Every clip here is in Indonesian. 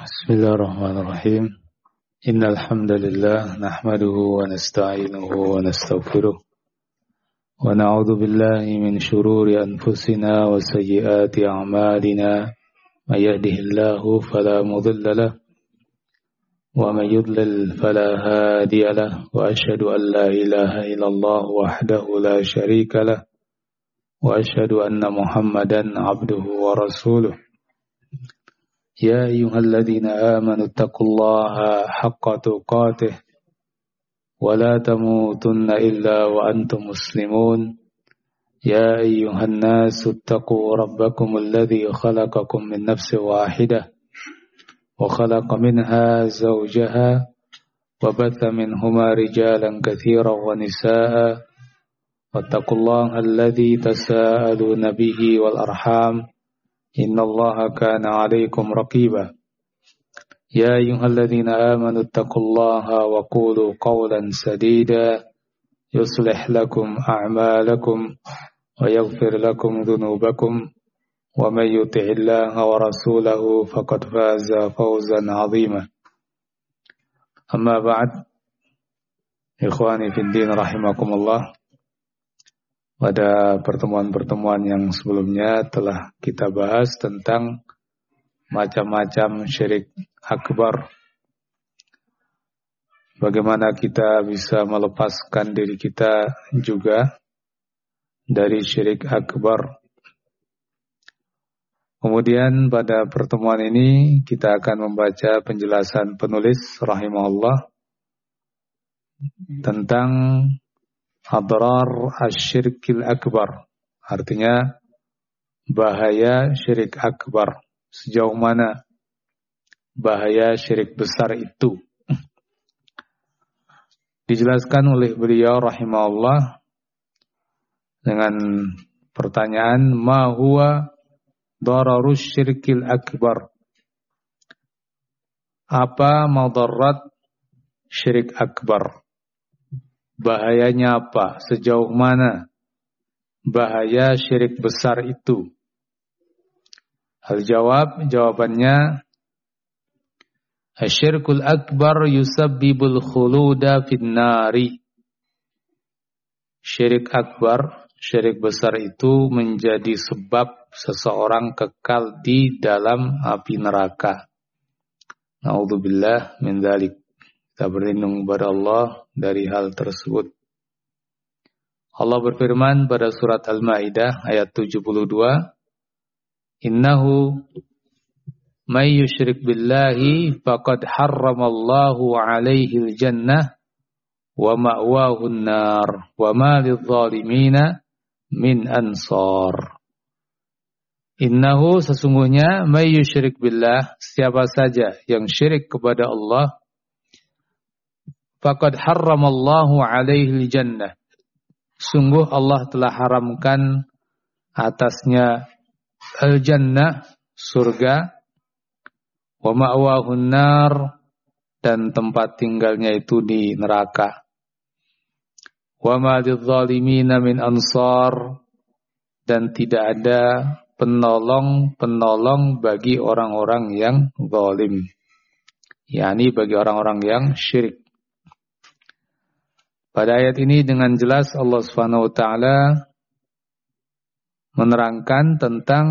Bismillahirrahmanirrahim. Innal hamdalillah nahmaduhu wa nasta'inuhu wa nastaghfiruh wa na'udzu billahi min shururi anfusina wa sayyiati a'malina. May yahdihillahu fala mudilla lahu wa may yudlil fala hadiya lahu wa asyhadu an la ilaha illallah wahdahu la syarika lahu wa asyhadu anna Muhammadan 'abduhu wa rasuluh. يا أيها الذين آمنوا اتقوا الله حق تقاته ولا تموتن إلا وأنتم مسلمون يا أيها الناس اتقوا ربكم الذي خلقكم من نفس واحدة وخلق منها زوجها وبث منهما رجالا كثيرا ونساء واتقوا الله الذي تساءلون به والأرحام إن الله كان عليكم رقيبا يا أيها الذين آمنوا اتقوا الله وقولوا قولا سديدا يصلح لكم أعمالكم ويغفر لكم ذنوبكم ومن يطع الله ورسوله فقد فاز فوزا عظيما أما بعد إخواني في الدين رحمكم الله. Pada pertemuan-pertemuan yang sebelumnya telah kita bahas tentang macam-macam syirik akbar. Bagaimana kita bisa melepaskan diri kita juga dari syirik akbar. Kemudian pada pertemuan ini kita akan membaca penjelasan penulis rahimahullah tentang adrar asyirkil akbar, artinya bahaya syirik akbar. Sejauh mana bahaya syirik besar itu? Dijelaskan oleh beliau rahimahullah dengan pertanyaan, ma huwa dararus syirkil akbar? Apa madarat syirik akbar? Bahayanya apa? Sejauh mana bahaya syirik besar itu? Jawabannya, asyirkul akbar yusabbibul khuluda finnari. Syirik akbar, syirik besar itu menjadi sebab seseorang kekal di dalam api neraka. Na'udzubillah min dzalik. Kita berlindung kepada Allah dari hal tersebut. Allah berfirman pada surat Al-Maidah ayat 72, Innahu may yusyrik billahi faqad harramallahu alaihi al-jannah wa ma'wahu an-nar wa ma lidh-dhalimina min ansar. Innahu sesungguhnya may yusyrik billah, siapa saja yang syirik kepada Allah, faqad harramallahu alaihi jannah, sungguh Allah telah haramkan atasnya al-jannah, surga, wa ma'wahun nar, dan tempat tinggalnya itu di neraka. Wa ma lidh-dhalimina min ansar, dan tidak ada penolong bagi orang-orang yang zalim, yakni bagi orang-orang yang syirik. Pada ayat ini dengan jelas Allah Subhanahu wa taala menerangkan tentang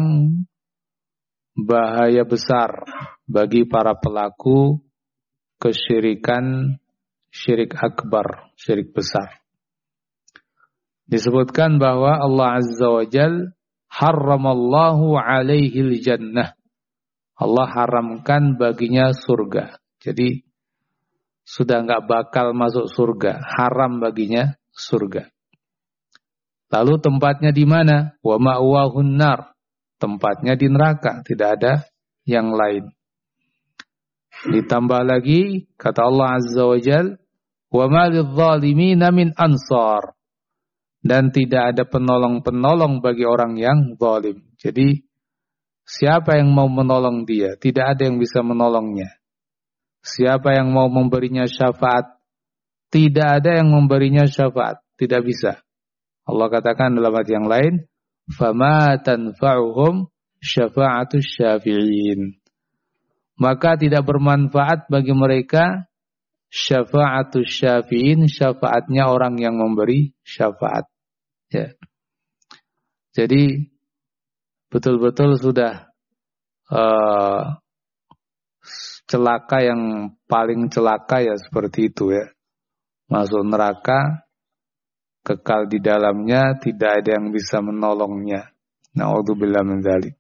bahaya besar bagi para pelaku kesyirikan, syirik akbar, syirik besar. Disebutkan bahwa Allah Azza wa Jal harramallahu alaihil jannah. Allah haramkan baginya surga. Jadi sudah enggak bakal masuk surga, haram baginya surga. Lalu tempatnya di mana? Wa ma'wahun nar, tempatnya di neraka, tidak ada yang lain. Ditambah lagi kata Allah Azza wa Jal, wa ma lidh-dhalimina min ansar, dan tidak ada penolong-penolong bagi orang yang zalim. Jadi siapa yang mau menolong dia? Tidak ada yang bisa menolongnya. Siapa yang mau memberinya syafaat? Tidak ada yang memberinya syafaat. Tidak bisa. Allah katakan dalam ayat yang lain, فَمَا تَنْفَعُهُمْ syafa'atus syafi'in. maka tidak bermanfaat bagi mereka syafa'atus syafi'in, syafaatnya orang yang memberi syafaat. Ya. Jadi betul-betul sudah celaka yang paling celaka ya seperti itu ya. Masuk neraka, kekal di dalamnya, tidak ada yang bisa menolongnya. Na'udzubillah min dzalik.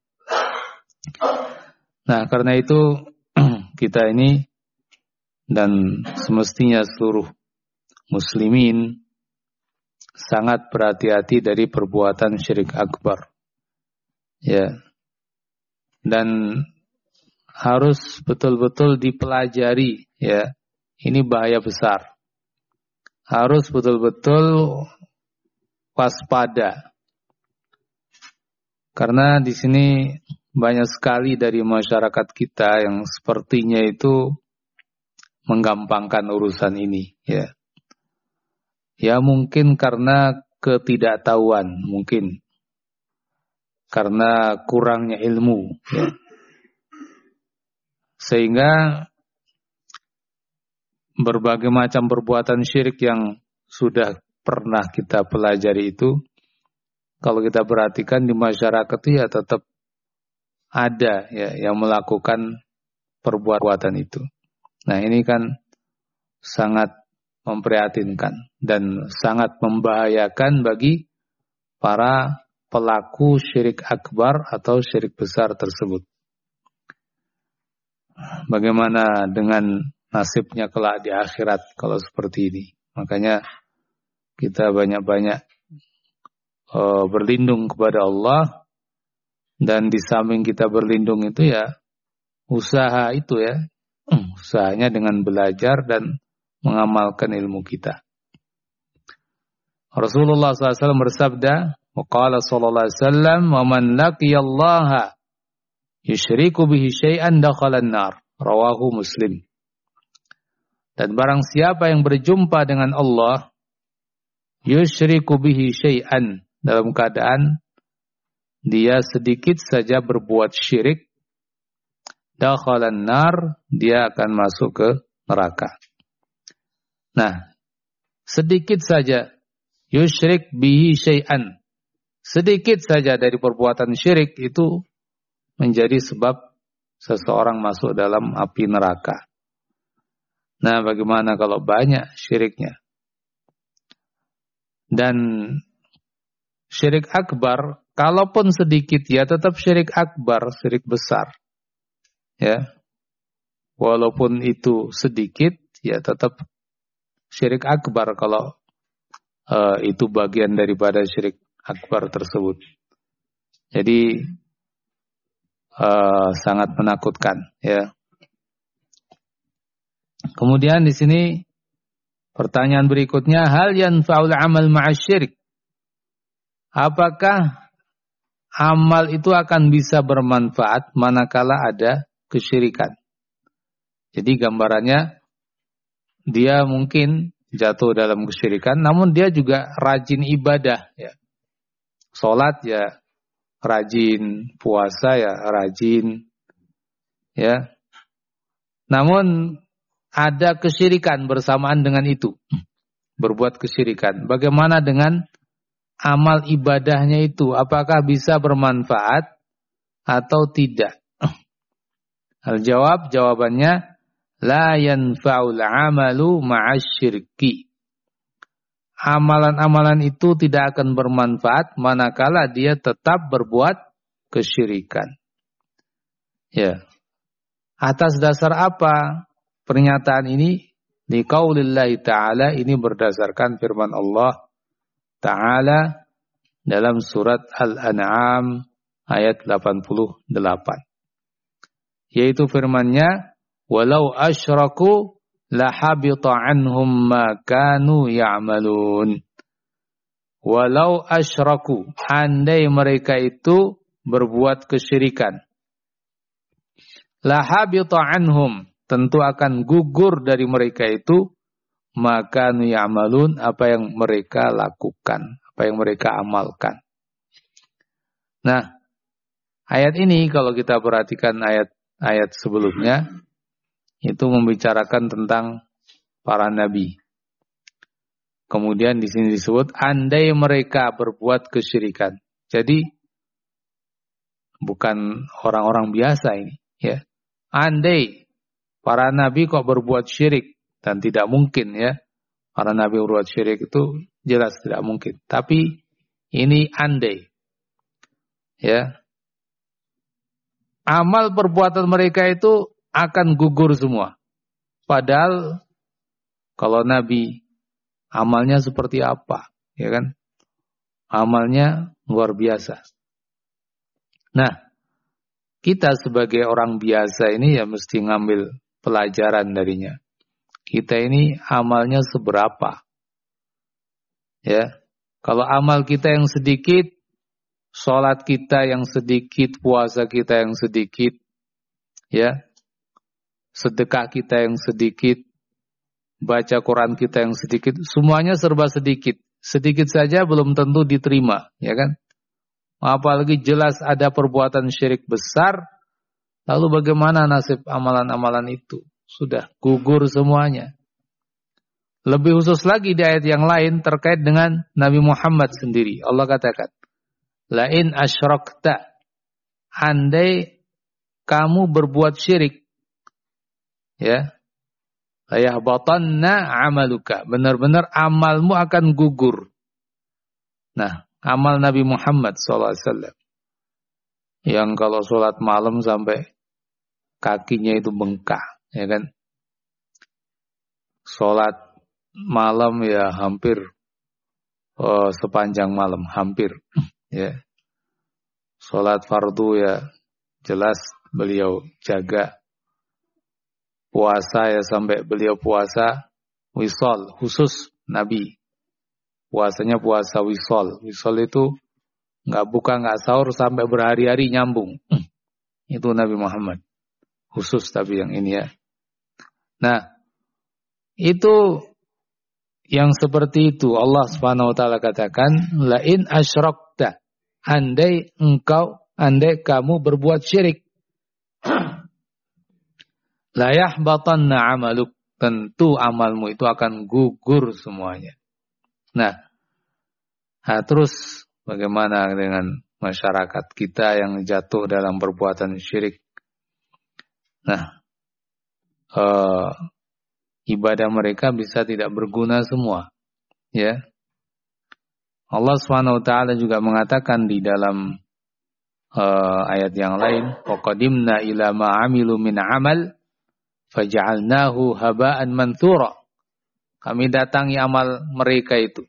Nah, karena itu kita ini dan semestinya seluruh muslimin sangat berhati-hati dari perbuatan syirik akbar. Ya. Dan harus betul-betul dipelajari ya. Ini bahaya besar. Harus betul-betul waspada. Karena di sini banyak sekali dari masyarakat kita yang sepertinya itu menggampangkan urusan ini ya. Ya mungkin karena ketidaktahuan, mungkin karena kurangnya ilmu ya. Sehingga berbagai macam perbuatan syirik yang sudah pernah kita pelajari itu, kalau kita perhatikan di masyarakat itu ya tetap ada ya yang melakukan perbuatan itu. Nah ini kan sangat memprihatinkan dan sangat membahayakan bagi para pelaku syirik akbar atau syirik besar tersebut. Bagaimana dengan nasibnya kelak di akhirat kalau seperti ini? Makanya kita banyak-banyak berlindung kepada Allah, dan di samping kita berlindung itu ya usaha itu ya, usahanya dengan belajar dan mengamalkan ilmu kita. Rasulullah SAW bersabda, waqala sallallahu alaihi wasallam, wa man laqiyallaha yusyriku bihi syai'an dakhalan nar, rawahu Muslim. Dan barang siapa yang berjumpa dengan Allah yusyriku bihi syai'an, dalam keadaan dia sedikit saja berbuat syirik, dakhalan nar, dia akan masuk ke neraka. Nah, sedikit saja yusyrik bihi syai'an, sedikit saja dari perbuatan syirik itu menjadi sebab seseorang masuk dalam api neraka. Nah, bagaimana kalau banyak syiriknya? Dan syirik akbar, kalaupun sedikit ya tetap syirik akbar, syirik besar. Ya. Walaupun itu sedikit ya tetap syirik akbar kalau itu bagian daripada syirik akbar tersebut. Jadi sangat menakutkan ya. Kemudian di sini pertanyaan berikutnya, hal yanfa'ul amal ma'asyirik? Apakah amal itu akan bisa bermanfaat manakala ada kesyirikan? Jadi gambarannya dia mungkin jatuh dalam kesyirikan, namun dia juga rajin ibadah ya. Salat ya rajin, puasa ya rajin ya. Namun ada kesyirikan bersamaan dengan itu, berbuat kesyirikan. Bagaimana dengan amal ibadahnya itu? Apakah bisa bermanfaat atau tidak? Al-jawab, jawabannya la yanfa'ul amalu ma'asyirki. Amalan-amalan itu tidak akan bermanfaat manakala dia tetap berbuat kesyirikan. Ya. Atas dasar apa pernyataan ini? Liqaulillahi ta'ala, ini berdasarkan firman Allah Ta'ala dalam surat Al-An'am ayat 88. Yaitu firman-Nya, walau asyraku lahabita anhum ma kanu ya'malun. Walau asyraku, andai mereka itu berbuat kesyirikan, lahabita anhum, tentu akan gugur dari mereka itu ma kanu ya'malun, apa yang mereka lakukan, apa yang mereka amalkan. Nah, ayat ini kalau kita perhatikan ayat ayat sebelumnya itu membicarakan tentang para nabi. Kemudian di sini disebut andai mereka berbuat kesyirikan. Jadi bukan orang-orang biasa ini, ya. Andai para nabi kok berbuat syirik, dan tidak mungkin, ya. Para nabi berbuat syirik itu jelas tidak mungkin. Tapi ini andai, ya. Amal perbuatan mereka itu akan gugur semua. Padahal kalau nabi amalnya seperti apa, ya kan? Amalnya luar biasa. Nah, kita sebagai orang biasa ini ya mesti ngambil pelajaran darinya. Kita ini amalnya seberapa? Ya. Kalau amal kita yang sedikit, sholat kita yang sedikit, puasa kita yang sedikit, ya. Sedekah kita yang sedikit, baca Quran kita yang sedikit, semuanya serba sedikit. Sedikit saja belum tentu diterima, ya kan? Apalagi jelas ada perbuatan syirik besar, lalu bagaimana nasib amalan-amalan itu? Sudah gugur semuanya. Lebih khusus lagi di ayat yang lain terkait dengan Nabi Muhammad sendiri. Allah katakan, "Lain asyrakta," andai kamu berbuat syirik, ya, layahbatanna amaluka, benar-benar amalmu akan gugur. Nah, amal Nabi Muhammad SAW yang kalau sholat malam sampai kakinya itu bengkak, ya kan? Sholat malam ya hampir sepanjang malam, hampir, ya. Sholat fardu ya jelas beliau jaga. Puasa ya sampai beliau puasa wisol, khusus Nabi. Puasanya puasa wisol. Wisol itu nggak buka, nggak sahur sampai berhari-hari nyambung. Itu Nabi Muhammad. Khusus tapi yang ini ya. Nah, itu yang seperti itu Allah Subhanahu wa taala katakan, "Lain asyrakta," andai kamu berbuat syirik. La yahbatanna amaluk, tentu amalmu itu akan gugur semuanya. Nah, terus bagaimana dengan masyarakat kita yang jatuh dalam perbuatan syirik? Nah, ibadah mereka bisa tidak berguna semua, ya. Allah Subhanahu wa taala juga mengatakan di dalam ayat yang lain, "Waqadimna ila ma 'amilu min 'amal faja'alnahu haba'an manthura." Kami datangi amal mereka itu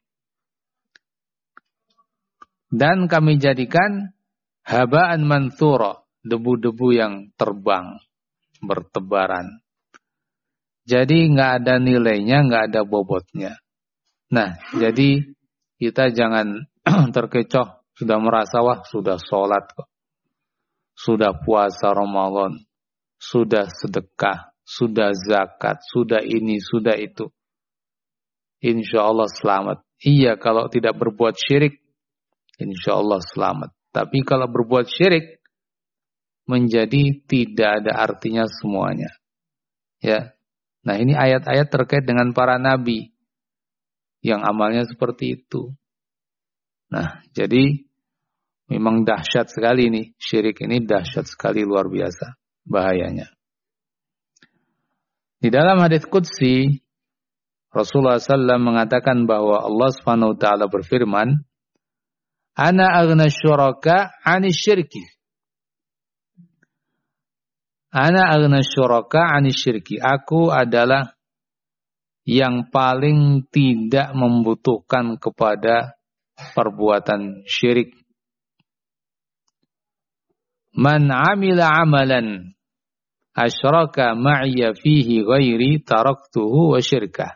dan kami jadikan haba'an manthura, debu-debu yang terbang, bertebaran. Jadi nggak ada nilainya, nggak ada bobotnya. Nah, jadi kita jangan terkecoh, sudah merasa wah sudah sholat kok, sudah puasa Ramadan, sudah sedekah, sudah zakat, sudah ini, sudah itu. Insya Allah selamat. Iya, kalau tidak berbuat syirik, insya Allah selamat. Tapi kalau berbuat syirik, menjadi tidak ada artinya semuanya. Ya. Nah, ini ayat-ayat terkait dengan para nabi yang amalnya seperti itu. Nah, jadi memang dahsyat sekali nih. Syirik ini dahsyat sekali, luar biasa bahayanya. Di dalam hadits qudsi, Rasulullah SAW mengatakan bahwa Allah Subhanahu wa taala berfirman, "Ana aghna syuraka 'ani syirki." Ana aghna syuraka 'ani syirki. Aku adalah yang paling tidak membutuhkan kepada perbuatan syirik. Man 'amila 'amalan asyraka ma'iya fihi ghairi taraktuhu wa syirkah.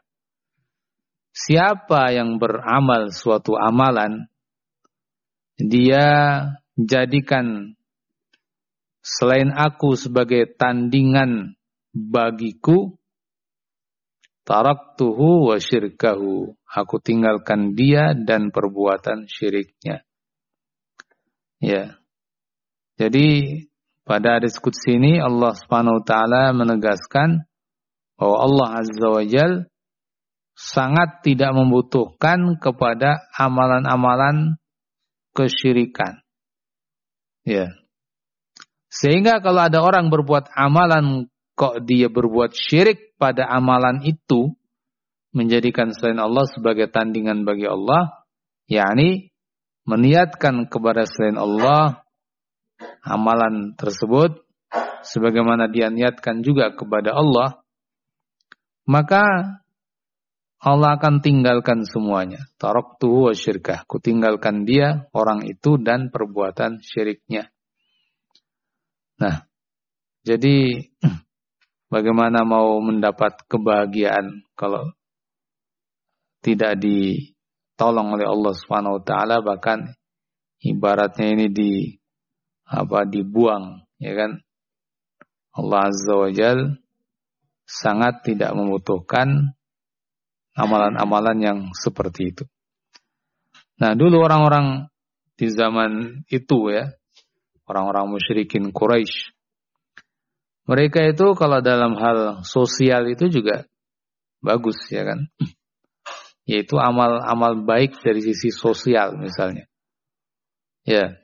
Siapa yang beramal suatu amalan, dia jadikan selain aku sebagai tandingan bagiku, taraktuhu wa syirkahu. Aku tinggalkan dia dan perbuatan syiriknya. Ya. Jadi Pada hadis qudsi ini Allah Subhanahu wa taala menegaskan bahwa Allah Azza wa Jalla sangat tidak membutuhkan kepada amalan-amalan kesyirikan. Ya. Sehingga kalau ada orang berbuat amalan kok dia berbuat syirik pada amalan itu, menjadikan selain Allah sebagai tandingan bagi Allah, yakni meniatkan kepada selain Allah amalan tersebut sebagaimana dia niatkan juga kepada Allah, maka Allah akan tinggalkan semuanya. Taraktuhu wa syirkah. Kutinggalkan dia, orang itu, dan perbuatan syiriknya. Nah, jadi bagaimana mau mendapat kebahagiaan kalau tidak ditolong oleh Allah Subhanahu wa taala, bahkan ibaratnya ini dibuang, ya kan? Allah Azza wa Jalla sangat tidak membutuhkan amalan-amalan yang seperti itu. Nah, dulu orang-orang di zaman itu ya, orang-orang musyrikin Quraisy, mereka itu kalau dalam hal sosial itu juga bagus, ya kan? Yaitu amal-amal baik dari sisi sosial misalnya. Ya.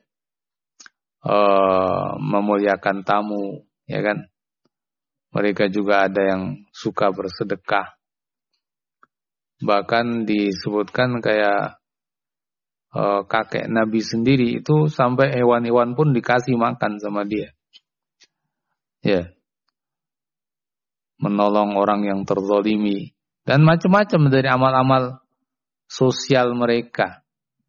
Memuliakan tamu, ya kan? Mereka juga ada yang suka bersedekah. Bahkan disebutkan kayak kakek Nabi sendiri itu sampai hewan-hewan pun dikasih makan sama dia. Ya. Menolong orang yang terzalimi dan macam-macam dari amal-amal sosial mereka.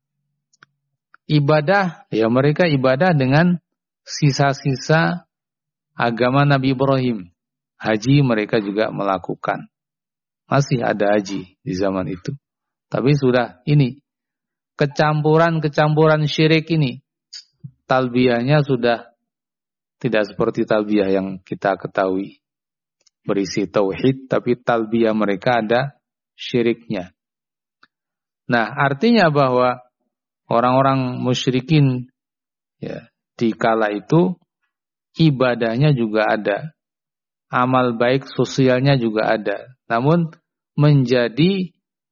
Ibadah, ya mereka ibadah dengan sisa-sisa agama Nabi Ibrahim. Haji mereka juga melakukan. Masih ada haji di zaman itu. Tapi sudah ini, kecampuran syirik ini. Talbiyahnya sudah tidak seperti talbiyah yang kita ketahui. Berisi tauhid, tapi talbiyah mereka ada syiriknya. Nah, artinya bahwa orang-orang musyrikin ya, di kala itu ibadahnya juga ada. Amal baik sosialnya juga ada. Namun menjadi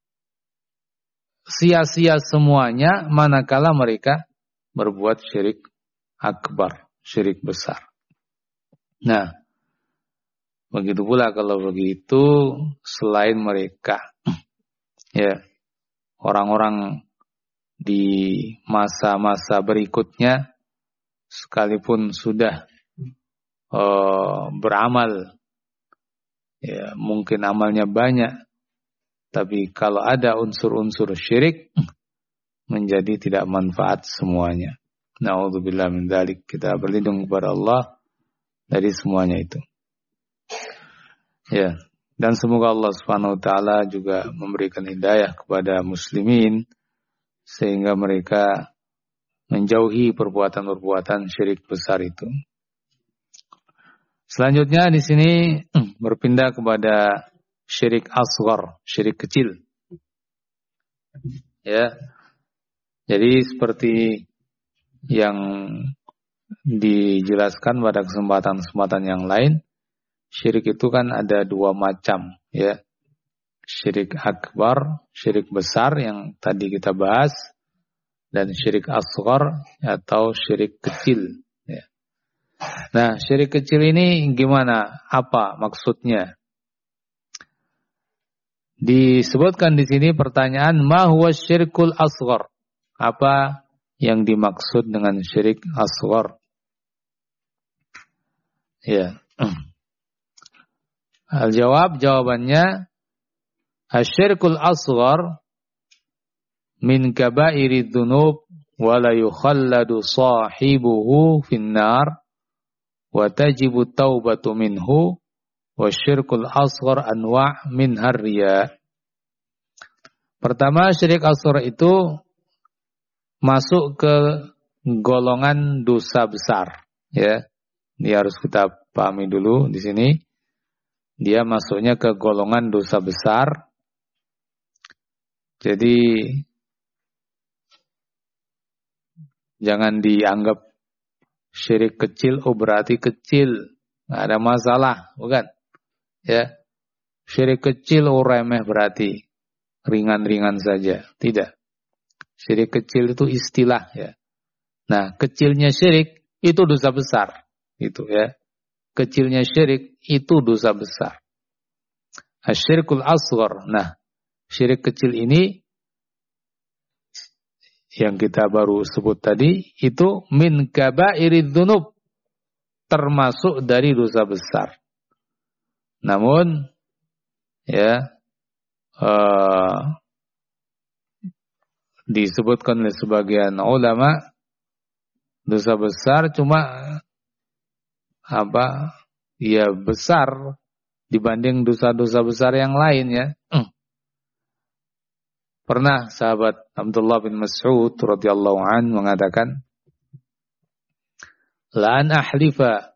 sia-sia semuanya manakala mereka berbuat syirik akbar, syirik besar. Nah, begitu pula kalau begitu selain mereka ya, orang-orang di masa-masa berikutnya sekalipun sudah beramal, ya mungkin amalnya banyak, tapi kalau ada unsur-unsur syirik menjadi tidak manfaat semuanya. Na'udzubillah min dzalik. Kita berlindung kepada Allah dari semuanya itu. Ya, dan semoga Allah Subhanahu wa taala juga memberikan hidayah kepada muslimin sehingga mereka menjauhi perbuatan-perbuatan syirik besar itu. Selanjutnya di sini berpindah kepada syirik asghar, syirik kecil. Ya. Jadi seperti yang dijelaskan pada kesempatan-kesempatan yang lain, syirik itu kan ada dua macam, ya. Syirik akbar, syirik besar yang tadi kita bahas, dan syirik asghar atau syirik kecil. Nah, syirik kecil ini gimana? Apa maksudnya? Disebutkan di sini pertanyaan, ma huwa syirkul asghar? Apa yang dimaksud dengan syirik asghar? Ya. Jawabannya asyirkul asghar min kabairi dzunub wa la yukhalladu sahibuhu finnar wa tajibu taubatu minhu wa syirkul asghar anwa' min harriya. Pertama, syirik asghar itu masuk ke golongan dosa besar, ya. Ini harus kita pahami dulu di sini. Dia masuknya ke golongan dosa besar. Jadi jangan dianggap Syirik kecil, oh berarti kecil, nggak ada masalah, bukan? Ya, syirik kecil, oh remeh berarti ringan-ringan saja. Tidak. Syirik kecil itu istilah ya. Nah, kecilnya syirik itu dosa besar, gitu ya. Kecilnya syirik itu dosa besar. Asyirkul asghar. Nah, syirik kecil ini yang kita baru sebut tadi itu min kabairidz dzunub, termasuk dari dosa besar. Namun ya disebutkan oleh sebagian ulama dosa besar cuma ya besar dibanding dosa-dosa besar yang lain ya. Pernah sahabat Abdullah bin Mas'ud radhiyallahu an mengatakan, "La an ahlifa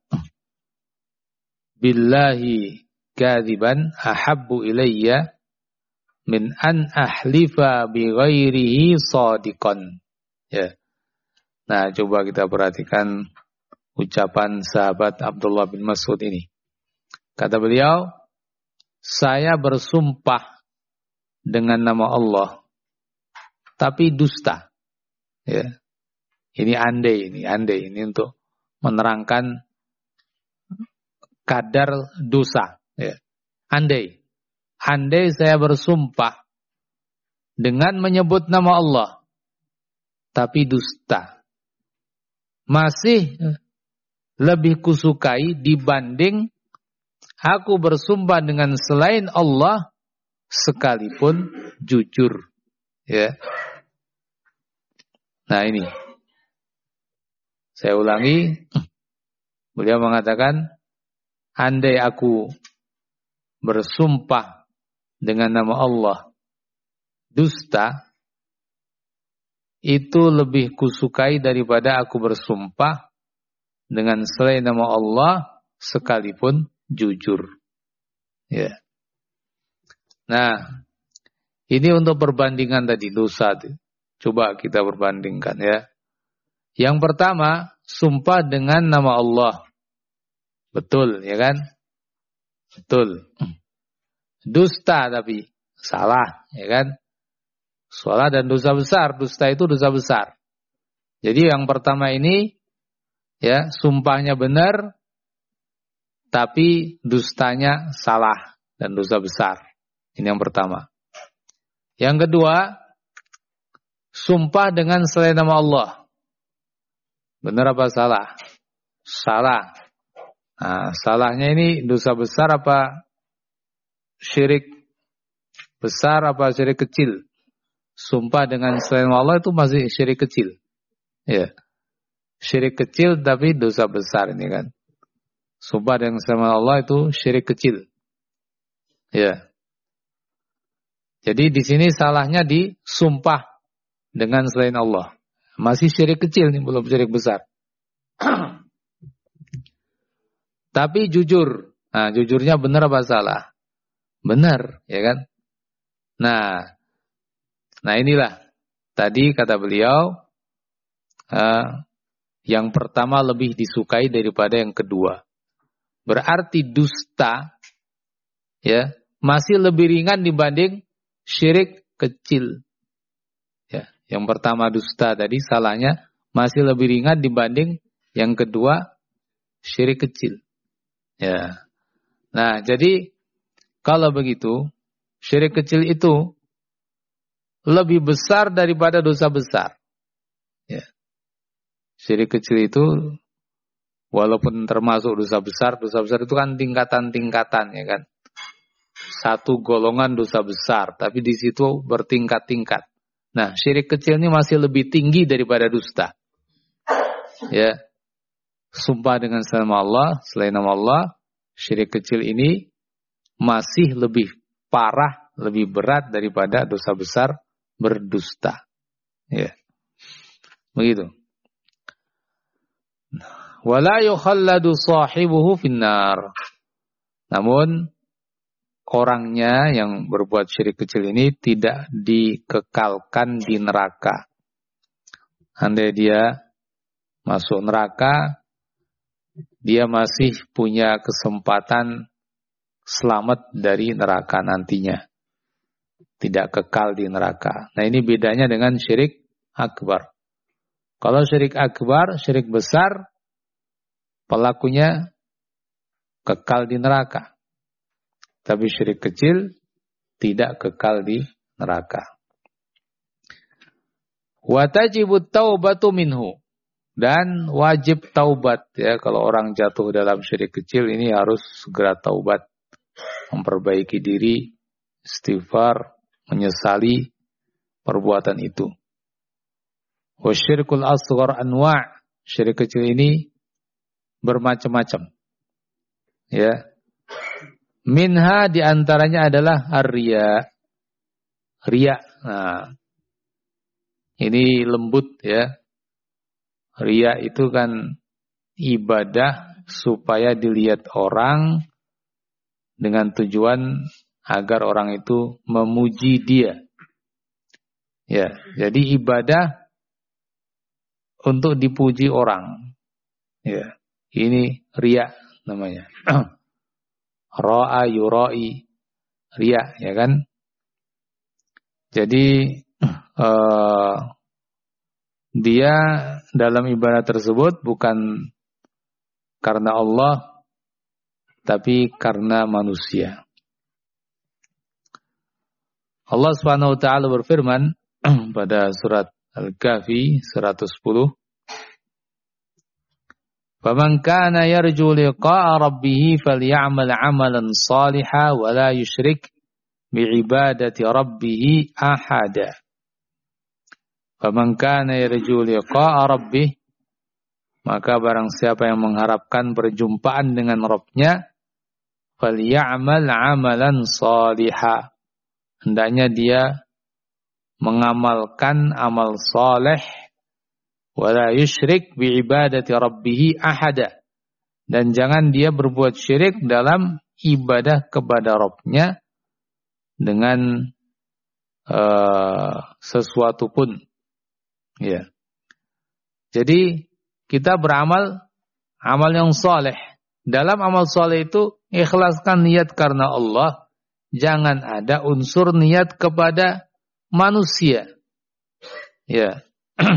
billahi kadziban ahabbu ilayya min an ahlifa bi ghairihi shadiqan." Ya. Nah, coba kita perhatikan ucapan sahabat Abdullah bin Mas'ud ini. Kata beliau, "Saya bersumpah dengan nama Allah, tapi dusta." Ya. Ini andai ini untuk menerangkan kadar dosa. Ya. Andai saya bersumpah dengan menyebut nama Allah, tapi dusta, masih lebih kusukai dibanding aku bersumpah dengan selain Allah sekalipun jujur. Ya. Nah ini, saya ulangi, beliau mengatakan, andai aku bersumpah dengan nama Allah dusta, itu lebih kusukai daripada aku bersumpah dengan selain nama Allah sekalipun jujur. Ya. Nah, ini untuk perbandingan tadi dosa. Coba kita perbandingkan ya. Yang pertama, sumpah dengan nama Allah. Betul, ya kan? Betul. Dusta tapi salah, ya kan? Salah dan dosa besar. Dusta itu dosa besar. Jadi yang pertama ini, ya, sumpahnya benar, tapi dustanya salah dan dosa besar. Ini yang pertama. Yang kedua, sumpah dengan selain nama Allah. Benar apa salah? Salah. Nah, salahnya ini dosa besar apa syirik besar apa syirik kecil? Sumpah dengan selain Allah itu masih syirik kecil. Ya. Syirik kecil tapi dosa besar ini kan. Sumpah dengan selain Allah itu syirik kecil. Ya. Jadi di sini salahnya di sumpah dengan selain Allah. Masih syirik kecil nih, belum syirik besar. Tapi jujur. Nah, jujurnya benar apa salah? Benar, ya kan? Nah inilah. Tadi kata beliau, yang pertama lebih disukai daripada yang kedua. Berarti dusta, ya, masih lebih ringan dibanding syirik kecil. Ya, yang pertama dusta tadi salahnya masih lebih ringan dibanding yang kedua syirik kecil. Ya. Nah, jadi kalau begitu syirik kecil itu lebih besar daripada dosa besar. Ya. Syirik kecil itu walaupun termasuk dosa besar itu kan tingkatan-tingkatan, ya kan. Satu golongan dosa besar, tapi di situ bertingkat-tingkat. Nah, syirik kecil ini masih lebih tinggi daripada dusta. Ya. Sumpah dengan nama Allah, selain nama Allah, syirik kecil ini masih lebih parah, lebih berat daripada dosa besar berdusta. Ya. Begitu. Wala yukhalladu sahibuhu finnar. Namun orangnya yang berbuat syirik kecil ini tidak dikekalkan di neraka. Andai dia masuk neraka, dia masih punya kesempatan selamat dari neraka nantinya. Tidak kekal di neraka. Nah, ini bedanya dengan syirik akbar. Kalau syirik akbar, syirik besar, pelakunya kekal di neraka. Tapi syirik kecil tidak kekal di neraka. Wa tajibut taubatu minhu. Dan wajib taubat ya, kalau orang jatuh dalam syirik kecil ini harus segera taubat, memperbaiki diri, istighfar, menyesali perbuatan itu. Wasyirkul asghar anwa', syirik kecil ini bermacam-macam. Ya. Minha diantaranya adalah ar-riya. Riya. Nah, ini lembut ya. Riya itu kan ibadah supaya dilihat orang dengan tujuan agar orang itu memuji dia. Ya, jadi ibadah untuk dipuji orang. Ya, ini riya namanya. Ra'a yura'i, riya, ya kan? Jadi dia dalam ibadah tersebut bukan karena Allah, tapi karena manusia. Allah Subhanahu wa taala berfirman pada surat Al-Kahfi 110, "Faman kana yarju liqa'a rabbih faly'amal 'amalan shalihan wa la yusyrik bi'ibadati rabbih ahada." Faman kana yarju liqa'a rabbih, maka barang siapa yang mengharapkan perjumpaan dengan Rabb-nya, faly'amal 'amalan shalihan, hendaknya dia mengamalkan amal saleh, wala yusyrik bi'ibadati rabbih ahada, dan jangan dia berbuat syirik dalam ibadah kepada Rabb-nya dengan sesuatu pun. Ya. Jadi kita beramal amal yang saleh. Dalam amal saleh itu ikhlaskan niat karena Allah, jangan ada unsur niat kepada manusia. Ya.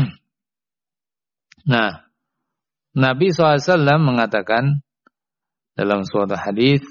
Nah, Nabi SAW mengatakan dalam suatu hadis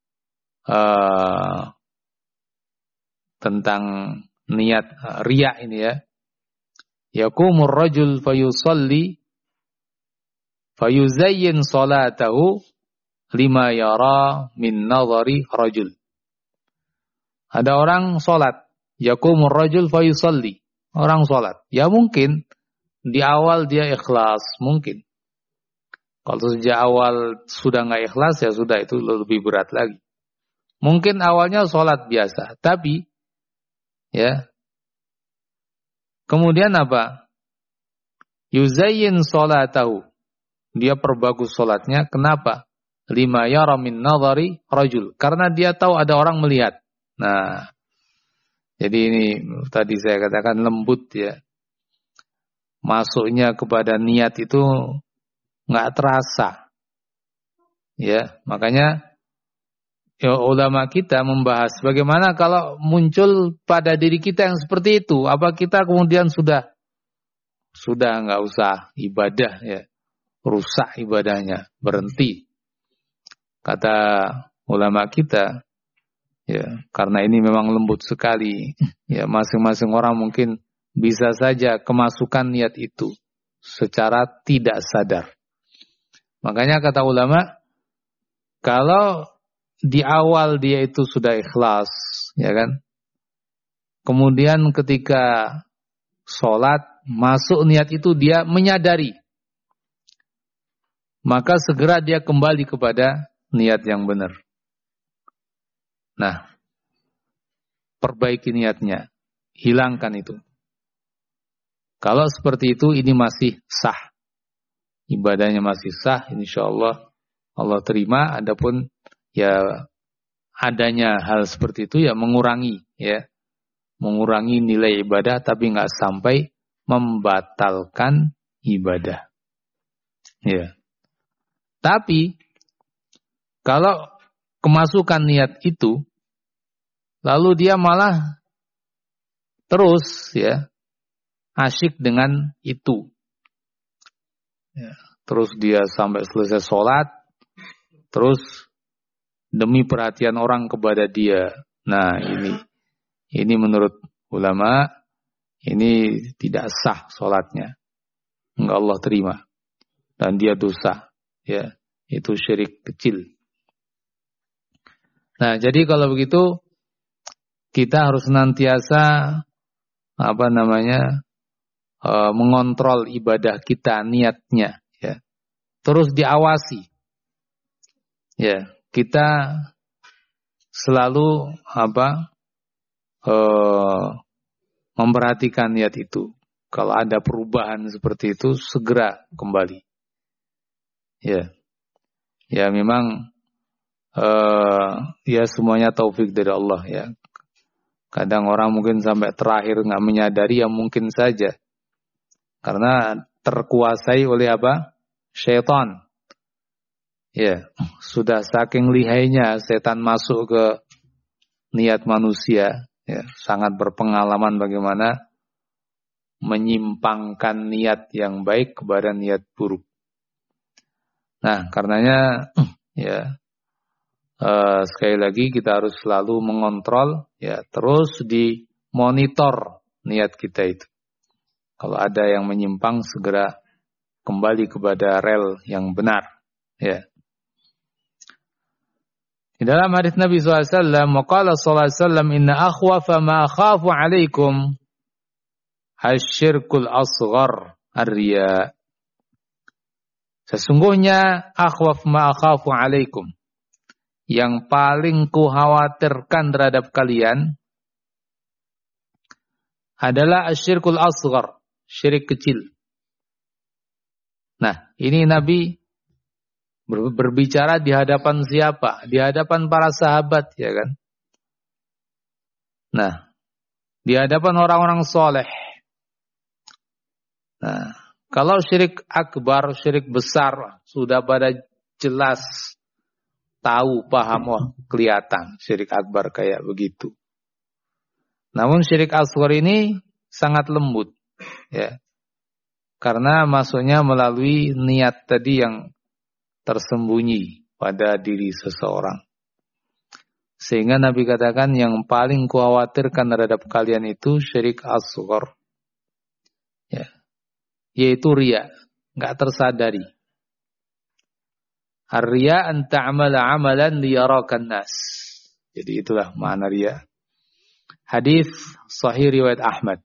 tentang niat riya ini ya. Yaqumur rajul fayusalli fayuzayyin salatahu lima yara min nazari rajul. Ada orang salat, yaqumur rajul fayusalli, orang salat. Ya mungkin di awal dia ikhlas, mungkin. Kalau sejak awal sudah enggak ikhlas, ya sudah, itu lebih berat lagi. Mungkin awalnya salat biasa, tapi ya kemudian apa? Yuzayyin salatahu. Dia perbagus salatnya. Kenapa? Lima yara min nazari rajul. Karena dia tahu ada orang melihat. Nah, jadi ini tadi saya katakan lembut ya. Masuknya kepada niat itu enggak terasa. Ya, makanya ya, ulama kita membahas bagaimana kalau muncul pada diri kita yang seperti itu, apa kita kemudian sudah enggak usah ibadah ya, rusak ibadahnya, berhenti. Kata ulama kita ya, karena ini memang lembut sekali ya, masing-masing orang mungkin bisa saja kemasukan niat itu secara tidak sadar. Makanya kata ulama, kalau di awal dia itu sudah ikhlas, ya kan? Kemudian ketika sholat, masuk niat itu dia menyadari. Maka segera dia kembali kepada niat yang benar. Nah, perbaiki niatnya. Hilangkan itu. Kalau seperti itu, ini masih sah. Ibadahnya masih sah, insyaAllah Allah terima. Adapun ya adanya hal seperti itu ya mengurangi nilai ibadah, tapi nggak sampai membatalkan ibadah. Ya. Tapi kalau kemasukan niat itu, lalu dia malah terus ya asyik dengan itu. Ya, terus dia sampai selesai sholat, terus demi perhatian orang kepada dia. Nah ini menurut ulama ini tidak sah sholatnya, enggak Allah terima dan dia dosa. Ya, itu syirik kecil. Nah, jadi kalau begitu kita harus senantiasa mengontrol ibadah kita, niatnya, ya. Terus diawasi. Ya, kita selalu memperhatikan niat itu. Kalau ada perubahan seperti itu segera kembali. Ya. Ya memang ya semuanya taufik dari Allah ya. Kadang orang mungkin sampai terakhir nggak menyadari, ya mungkin saja karena terkuasai oleh syaitan. Ya, sudah saking lihainya setan masuk ke niat manusia, ya, sangat berpengalaman bagaimana menyimpangkan niat yang baik kepada niat buruk. Nah, karenanya ya sekali lagi kita harus selalu mengontrol, ya, terus dimonitor niat kita itu. Kalau ada yang menyimpang segera kembali kepada rel yang benar, ya. Di dalam hadis Nabi SAW, maqala sallallahu alaihi wasallam, inna akhwafa ma akhafu alaikum asyirkul asghar ar-riya. Sesungguhnya akhwaf ma akhafu alaikum, yang paling kukhawatirkan terhadap kalian adalah asyirkul asghar, syirik kecil. Nah, ini Nabi berbicara di hadapan siapa? Di hadapan para sahabat, ya kan? Nah, di hadapan orang-orang soleh. Nah, kalau syirik akbar, syirik besar, sudah pada jelas tahu, paham, wah kelihatan syirik akbar kayak begitu. Namun syirik asghar ini sangat lembut, ya. Karena masuknya melalui niat tadi yang tersembunyi pada diri seseorang. Sehingga Nabi katakan yang paling kukhawatirkan terhadap kalian itu syirik asghar. Ya. Yaitu riya, enggak tersadari. Ar-riya an ta'amala 'amalan liyarakan nas. Jadi itulah makna riya. Hadis sahih riwayat Ahmad.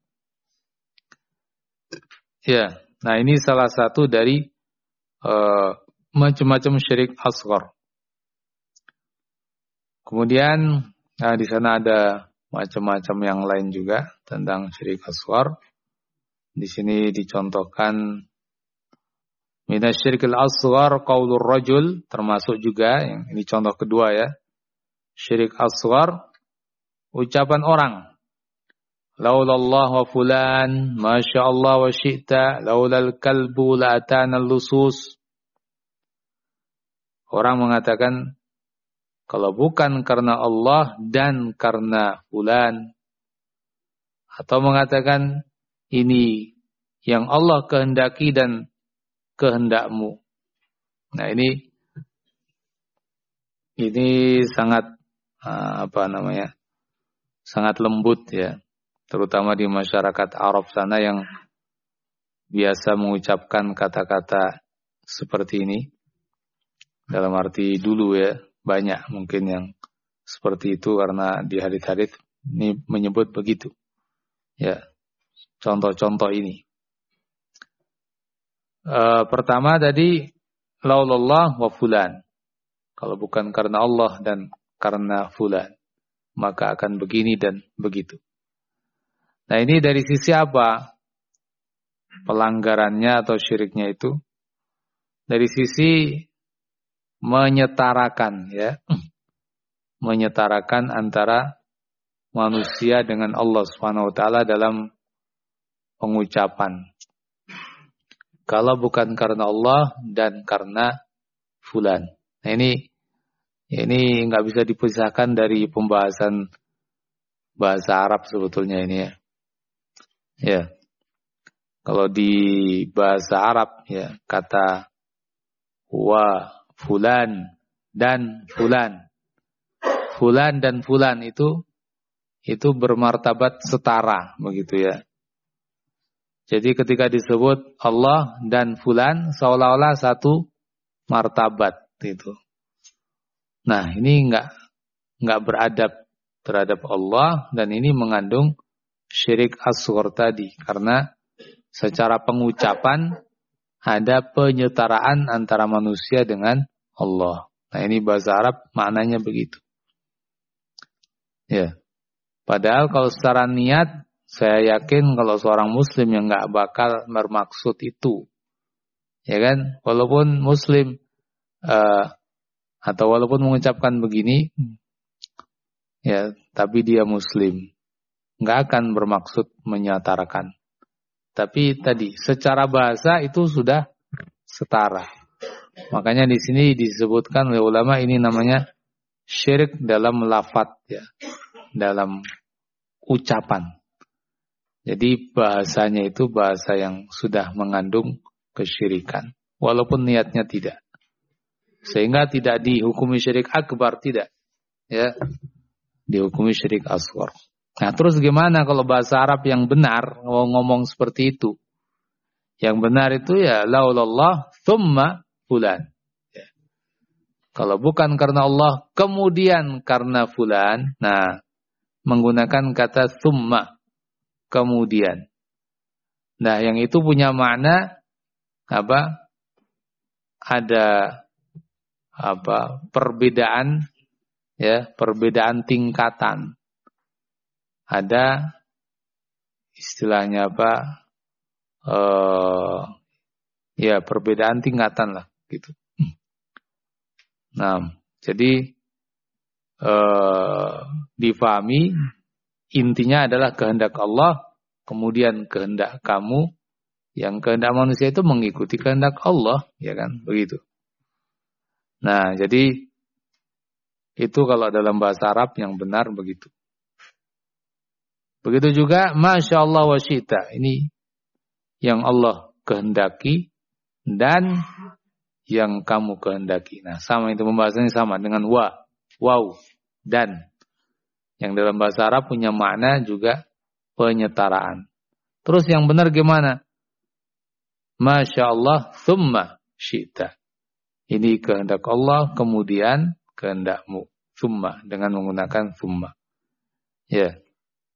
Ya, nah ini salah satu dari macam-macam syirik asghar. Kemudian di sana ada macam-macam yang lain juga tentang syirik asghar. Di sini dicontohkan minasyirkil asghar qaulur rajul, termasuk juga yang ini contoh kedua ya. Syirik asghar ucapan orang. Laulallah wa fulan, masyaallah wa syi'ta, laulal kalbu la atana lusus. Orang mengatakan kalau bukan karena Allah dan karena fulan, atau mengatakan ini yang Allah kehendaki dan kehendakmu. Nah ini sangat sangat lembut ya, terutama di masyarakat Arab sana yang biasa mengucapkan kata-kata seperti ini. Dalam arti dulu ya, banyak mungkin yang seperti itu karena di hadits-hadits ini menyebut begitu. Ya, contoh-contoh ini. Pertama tadi laulallah wa fulan. Kalau bukan karena Allah dan karena fulan, maka akan begini dan begitu. Nah, ini dari sisi apa pelanggarannya atau syiriknya itu? Dari sisi menyetarakan ya. Menyetarakan antara manusia dengan Allah Subhanahu wa taala dalam pengucapan. Kalau bukan karena Allah dan karena fulan. Nah ini nggak bisa dipisahkan dari pembahasan bahasa Arab sebetulnya ini ya. Ya. Kalau di bahasa Arab ya kata wa fulan dan fulan. Fulan dan fulan itu bermartabat setara begitu ya. Jadi ketika disebut Allah dan fulan seolah-olah satu martabat itu. Nah, ini enggak beradab terhadap Allah dan ini mengandung syirik asghar tadi karena secara pengucapan ada penyetaraan antara manusia dengan Allah. Nah, ini bahasa Arab maknanya begitu. Ya. Padahal kalau secara niat saya yakin kalau seorang muslim yang enggak bakal bermaksud itu. Ya kan? Walaupun muslim atau walaupun mengucapkan begini ya, tapi dia muslim enggak akan bermaksud menyatarakan. Tapi tadi secara bahasa itu sudah setara. Makanya di sini disebutkan oleh ulama ini namanya syirik dalam lafadz ya, dalam ucapan. Jadi bahasanya itu bahasa yang sudah mengandung kesyirikan walaupun niatnya tidak. Sehingga tidak dihukumi syirik akbar, tidak. Ya. Dihukumi syirik asghar. Nah, terus gimana kalau bahasa Arab yang benar ngomong seperti itu? Yang benar itu ya laulallah tsumma fulan. Ya. Kalau bukan karena Allah kemudian karena fulan, nah menggunakan kata tsumma kemudian. Nah, yang itu punya makna apa? Ada perbedaan ya, perbedaan tingkatan. Ada istilahnya apa? Ya, perbedaan tingkatan lah gitu. Nah, jadi difahami intinya adalah kehendak Allah, kemudian kehendak kamu, yang kehendak manusia itu mengikuti kehendak Allah, ya kan? Begitu. Nah, jadi itu kalau dalam bahasa Arab yang benar begitu. Begitu juga Masya Allah wa syi'ta. Ini yang Allah kehendaki dan yang kamu kehendaki. Nah, sama itu pembahasannya sama dengan waw, dan. Yang dalam bahasa Arab punya makna juga penyetaraan. Terus yang benar gimana? Masya Allah thumma syi'ta. Ini kehendak Allah, kemudian kehendakmu. Thumma, dengan menggunakan thumma. Ya.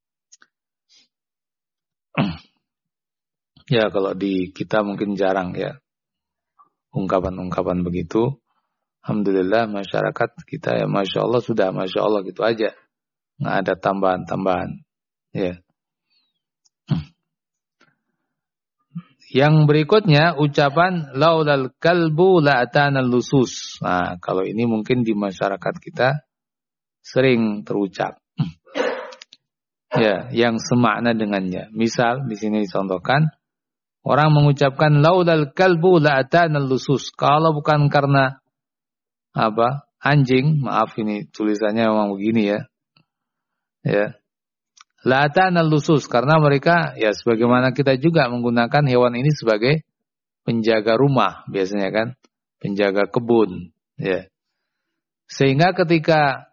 Ya, kalau di kita mungkin jarang ya. Ungkapan-ungkapan begitu. Alhamdulillah masyarakat kita ya Masya Allah sudah Masya Allah gitu aja. Nggak ada tambahan-tambahan. Ya. Yang berikutnya ucapan laulal kalbu la'atana lusus. Nah, kalau ini mungkin di masyarakat kita sering terucap. Ya, yang semakna dengannya. Misal di sini dicontohkan orang mengucapkan laulal kalbu la'atana lusus. Kalau bukan karena anjing, maaf ini tulisannya memang begini ya. Ya. La'atana lusus karena mereka ya sebagaimana kita juga menggunakan hewan ini sebagai penjaga rumah biasanya kan, penjaga kebun ya. Sehingga ketika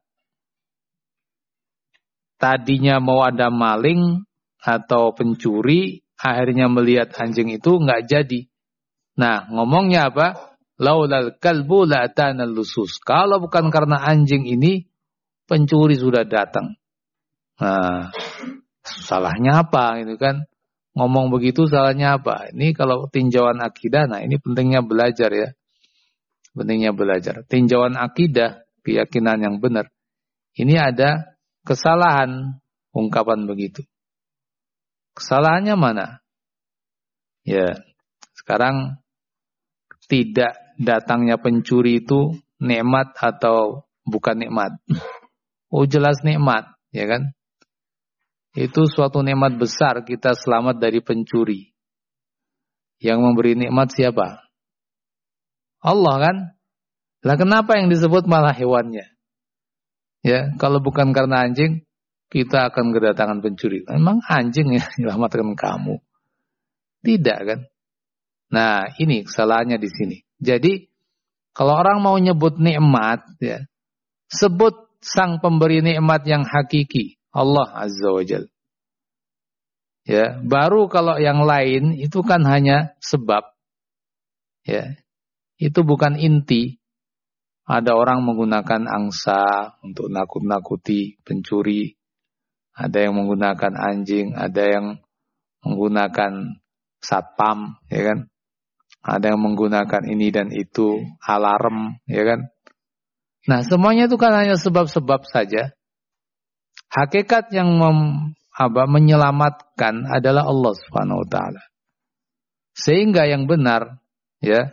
tadinya mau ada maling atau pencuri akhirnya melihat anjing itu enggak jadi. Nah, ngomongnya apa? Laulal kalbu la'atana lusus. Kalau bukan karena anjing ini pencuri sudah datang. Nah, salahnya apa itu kan? Ngomong begitu salahnya apa? Ini kalau tinjauan akidah, nah ini pentingnya belajar ya. Pentingnya belajar. Tinjauan akidah, keyakinan yang benar. Ini ada kesalahan ungkapan begitu. Kesalahannya mana? Ya, sekarang tidak datangnya pencuri itu nikmat atau bukan nikmat? Oh jelas nikmat, ya kan? Itu suatu nikmat besar kita selamat dari pencuri. Yang memberi nikmat siapa? Allah kan? Lah kenapa yang disebut malah hewannya? Ya, kalau bukan karena anjing, kita akan kedatangan pencuri. Memang anjing yang menyelamatkan kamu. Tidak kan? Nah, ini kesalahannya di sini. Jadi, kalau orang mau nyebut nikmat, ya, sebut sang pemberi nikmat yang hakiki, Allah Azza wa Jalla. Ya, baru kalau yang lain itu kan hanya sebab. Ya. Itu bukan inti. Ada orang menggunakan angsa untuk nakut-nakuti pencuri. Ada yang menggunakan anjing, ada yang menggunakan satpam, ya kan? Ada yang menggunakan ini dan itu, alarm, ya kan? Nah, semuanya itu kan hanya sebab-sebab saja. Hakikat yang menyelamatkan adalah Allah Subhanahu wa taala. Sehingga yang benar, ya,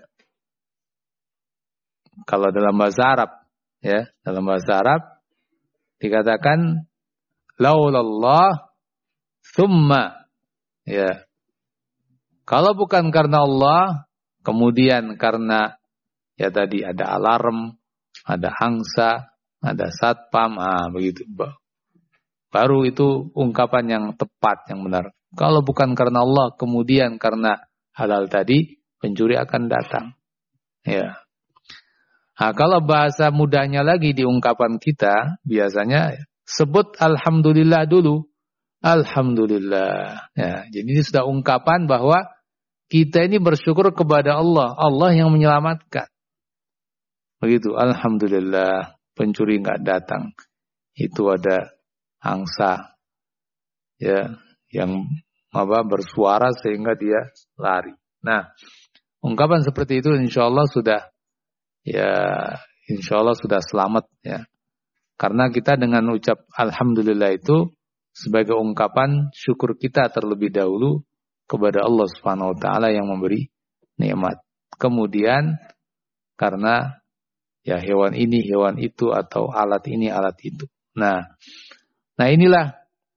kalau dalam bahasa Arab, ya, dalam bahasa Arab dikatakan laulallah thumma, ya. Kalau bukan karena Allah, kemudian karena ya tadi ada alarm, ada angsa, ada satpam, begitu. Baru itu ungkapan yang tepat, yang benar. Kalau bukan karena Allah, kemudian karena halal tadi, pencuri akan datang. Ya. Nah, kalau bahasa mudahnya lagi di ungkapan kita, biasanya sebut alhamdulillah dulu. Alhamdulillah. Ya, jadi ini sudah ungkapan bahwa kita ini bersyukur kepada Allah. Allah yang menyelamatkan. Begitu, alhamdulillah, pencuri enggak datang. Itu ada angsa, ya, yang bersuara sehingga dia lari. Nah, ungkapan seperti itu insyaallah sudah, ya, insyaallah sudah selamat, ya. Karena kita dengan ucap alhamdulillah itu sebagai ungkapan syukur kita terlebih dahulu kepada Allah Subhanahu wa taala yang memberi nikmat. Kemudian karena ya hewan ini, hewan itu, atau alat ini, alat itu. Nah inilah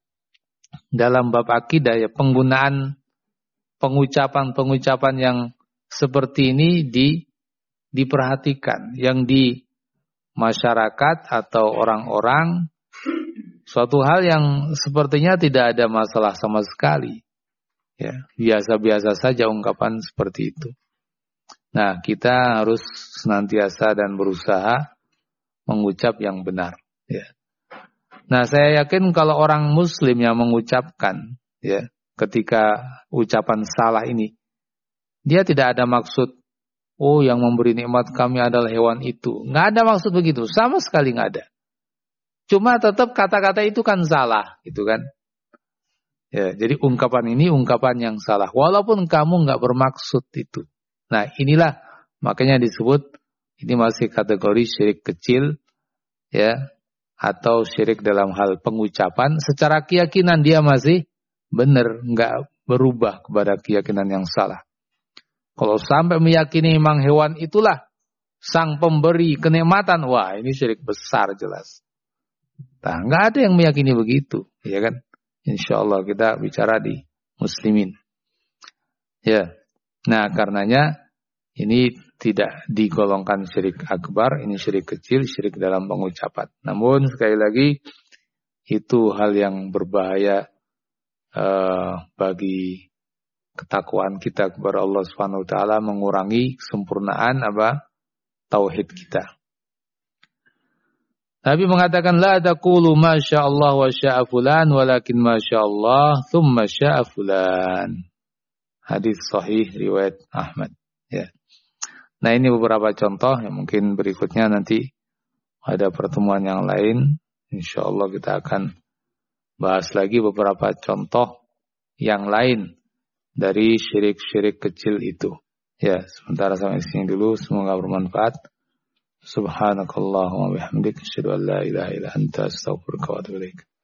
dalam bab akidah, ya, penggunaan pengucapan yang seperti ini diperhatikan, yang di masyarakat atau orang-orang suatu hal yang sepertinya tidak ada masalah sama sekali. Ya, biasa-biasa saja ungkapan seperti itu. Nah, kita harus senantiasa dan berusaha mengucap yang benar, ya. Nah, saya yakin kalau orang muslim yang mengucapkan, ya, ketika ucapan salah ini, dia tidak ada maksud, oh yang memberi nikmat kami adalah hewan itu. Nggak ada maksud begitu, sama sekali nggak ada. Cuma tetap kata-kata itu kan salah, gitu kan. Ya, jadi ungkapan ini ungkapan yang salah, walaupun kamu nggak bermaksud itu. Nah, inilah makanya disebut ini masih kategori syirik kecil, ya, atau syirik dalam hal pengucapan. Secara keyakinan dia masih benar, nggak berubah kepada keyakinan yang salah. Kalau sampai meyakini memang hewan itulah sang pemberi kenikmatan, wah ini syirik besar jelas. Nah, nggak ada yang meyakini begitu, ya kan? Insyaallah kita bicara di muslimin. Ya, nah karenanya ini tidak digolongkan syirik akbar, ini syirik kecil, syirik dalam pengucapan. Namun sekali lagi itu hal yang berbahaya bagi ketakwaan kita kepada Allah Subhanahu wa taala, mengurangi kesempurnaan tauhid kita. Nabi mengatakan la taqulu masyaallah wa syaa fulan walakin masyaallah thumma syaa fulan. Hadis sahih riwayat Ahmad, ya. Nah, ini beberapa contoh yang mungkin berikutnya nanti ada pertemuan yang lain. Insyaallah kita akan bahas lagi beberapa contoh yang lain dari syirik-syirik kecil itu. Ya, sementara sampai sini dulu, semoga bermanfaat. Subhanakallahumma wa bihamdika asyhadu an la ilaha illa anta astaghfiruka wa atubu ilaik.